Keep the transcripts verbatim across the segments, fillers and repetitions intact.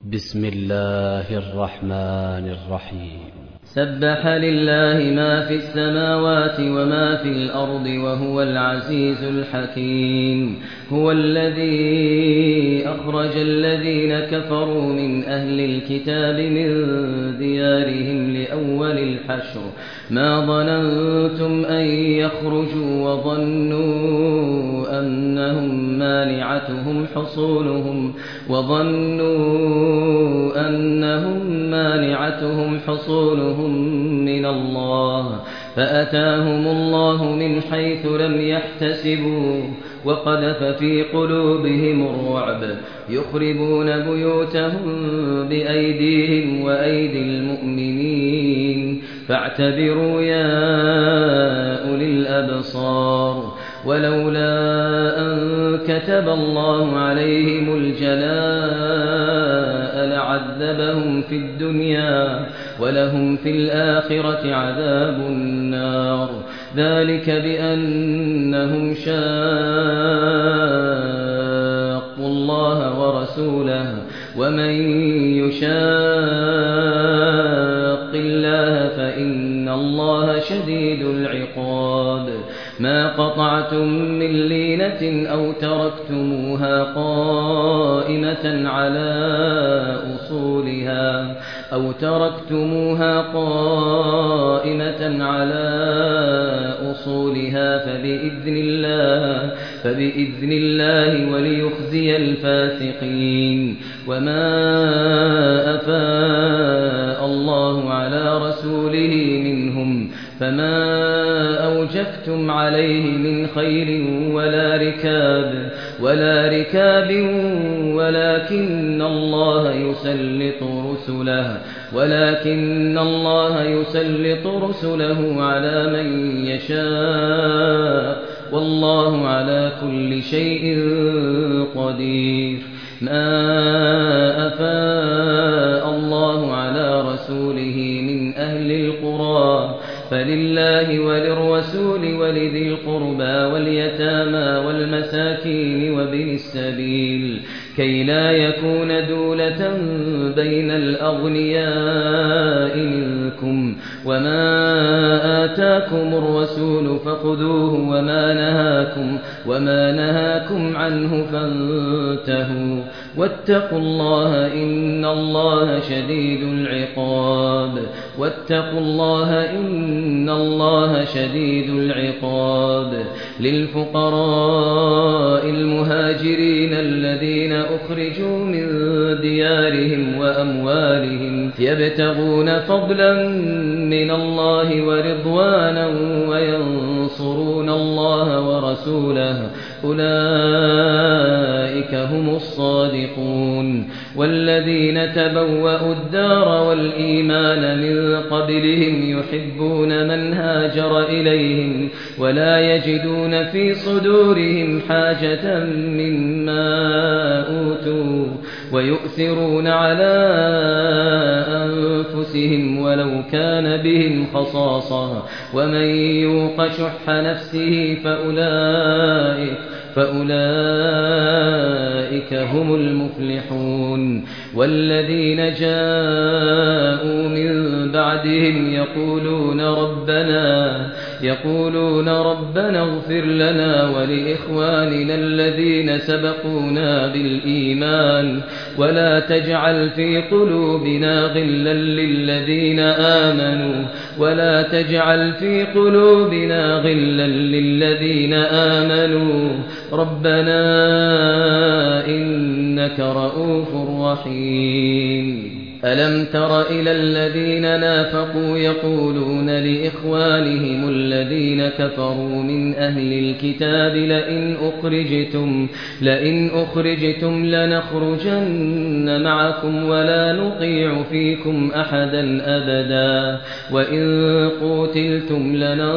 بسم الله الرحمن الرحيم. سبح لله ما في السماوات وما في الأرض وهو العزيز الحكيم. هو الذي أخرج الذين كفروا من أهل الكتاب من ديارهم لأول الحشر ما ظننتم أن يخرجوا وظنوا أنهم مانعتهم حصولهم وظنوا أنهم مانعتهم حصولهم من الله فأتاهم الله من حيث لم يحتسبوا وقذف في قلوبهم الرعب يخربون بيوتهم بأيديهم وأيدي المؤمنين فاعتبروا يا أولي الأبصار. ولولا أن كتب الله عليهم الجلاء لعذبهم في الدنيا ولهم في الآخرة عذاب النار ذلك بأنهم شاقوا الله ورسوله ومن يشاق الله فإن الله شديد العقاب. ما قطعتم من لينة أو تركتموها قائمة على أصولها أو تركتموها قائمة على أصولها فبإذن الله فبإذن الله وليخزي الفاسقين. وما أفاء الله على رسوله منهم فما أوجفتم عليه من خيل ولا ركاب ولا ركاب ولكن الله يسلط رسله ولكن الله يسلط رسله على من يشاء والله على كل شيء قدير. ما أفاء الله على رسوله من أهل القرى فلله وللرسول ولذي القربى واليتامى والمساكين وابن السبيل كي لا يكون دولة بين الأغنياء منكم. وما آتاكم الرسول فخذوه وما نهاكم وما نهاكم عنه فانتهوا واتقوا الله إن الله شديد العقاب. واتقوا الله إن الله شديد العقاب. للفقراء المهاجرين الذين أخرجوا من ديارهم وأموالهم يبتغون فضلا من الله ورضوانا وينصرون الله ورسوله أولئك هم الصادقون. والذين تبوأوا الدار والإيمان من قبلهم يحبون من هاجر إليهم ولا يجدون في صدورهم حاجة مما أوتوا ويؤثرون على أنفسهم ولو كان بهم خصاصة ومن يوق شح نفسه فأولئك فأولئك هم المفلحون. والذين جاءوا من بعدهم يقولون ربنا يقولون ربنا اغفر لنا ولإخواننا الذين سبقونا بالإيمان ولا تجعل في قلوبنا غلا للذين آمنوا ولا تجعل في قلوبنا غلا للذين آمنوا ربنا إنك رؤوف رحيم. ألم تر إلى الذين نافقوا يقولون لإخوانهم الذين كفروا من أهل الكتاب لئن أخرجتم لئن أخرجتم لنخرجن معكم ولا نطيع فيكم أحدا أبدا وإن قوتلتم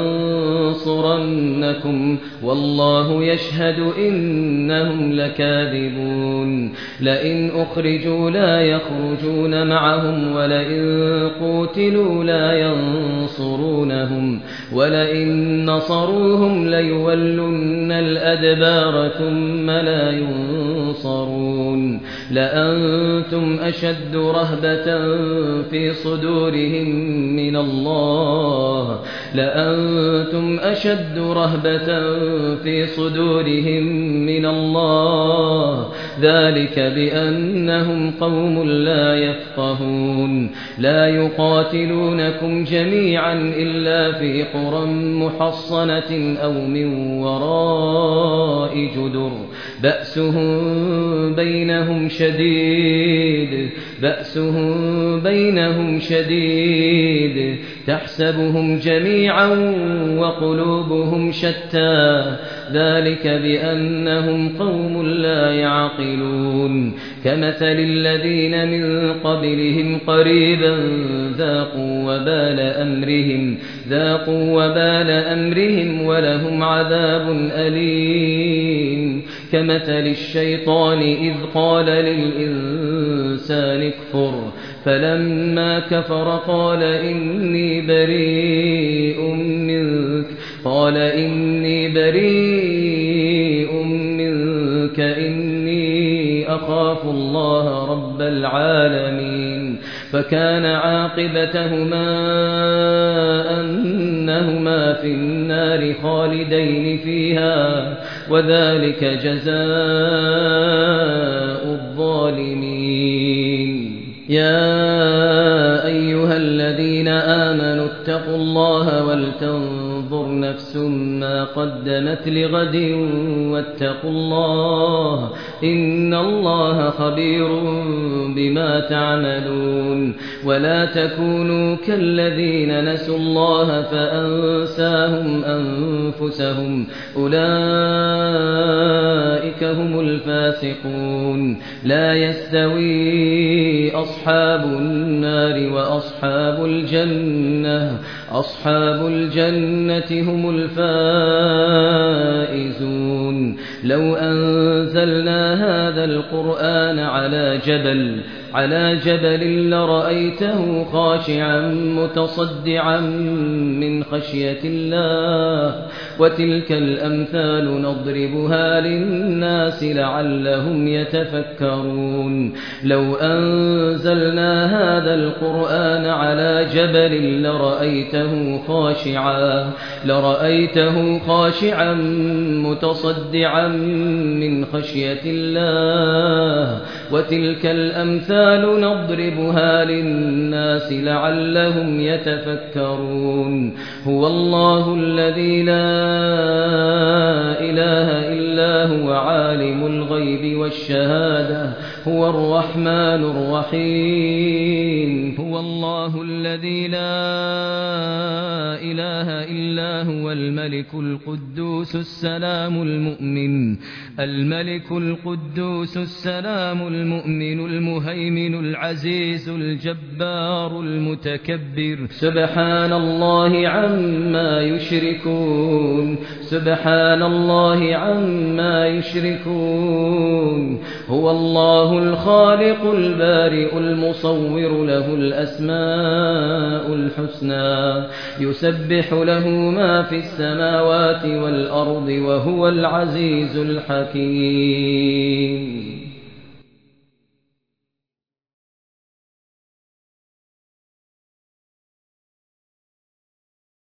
لننصرنكم والله يشهد إنهم لكاذبون. لئن أخرجوا لا يخرجون معهم ولئن قوتلوا لا ينصرونهم ولئن نصروهم ليولن الأدبار ثم لا ينصرون. يعقلون لأنتم أشد رهبة في صدورهم من الله لأنتم أشد رهبة في صدورهم من الله ذلك بأنهم قوم لا يفقهون لا يقاتلونكم جميعا إلا في قرى محصنة أو من وراء جدر بأسهم بينهم شديد بأسهم بينهم شديد تحسبهم جميعا وقلوبهم شتى ذلك بأنهم قوم لا يعقلون كمثل الذين من قبلهم قريبا ذاقوا وبال أمرهم ذاقوا وبال أمرهم ولهم عذاب أليم كمثل الشيطان إذ قال للإنسان اكفر فلما كفر قال إني بريء منك قال إني بريء منك إني أخاف الله رب العالمين فكان عاقبتهما أنهما في النار خالدين فيها وذلك جزاء الظالمين يا أيها الذين آمنوا اتقوا الله ولتنظر نفس ما قدمت لغد واتقوا الله إن الله خبير بما تعملون ولا تكونوا كالذين نسوا الله فأنساهم أنفسهم أولئك هم الفاسقون لا يستوي أصحاب النار وأصحاب الجنة أصحاب الجنة هم الفائزون لو أنزلنا هذا القرآن على جبل على جبل لرأيته خاشعا متصدعا من خشية الله وتلك الأمثال نضربها للناس لعلهم يتفكرون لو أنزلنا هذا القرآن على جبل لرأيته خاشعا لرأيته خاشعا متصدعا من خشية الله وتلك الأمثال نضربها للناس لعلهم يتفكرون هو الله الذي لا إله إلا هو عالم الغيب والشهادة هو الرحمن الرحيم هو الله الذي لا إله إلا هو الملك القدوس السلام المؤمن الملك القدوس السلام المؤمن المهيمن العزيز الجبار المتكبر سبحان الله عما يشركون سبحان الله عما يشركون هو الله الخالق البارئ المصور له الأسماء الحسنى يسبح له ما في السماوات والأرض وهو العزيز الحكيم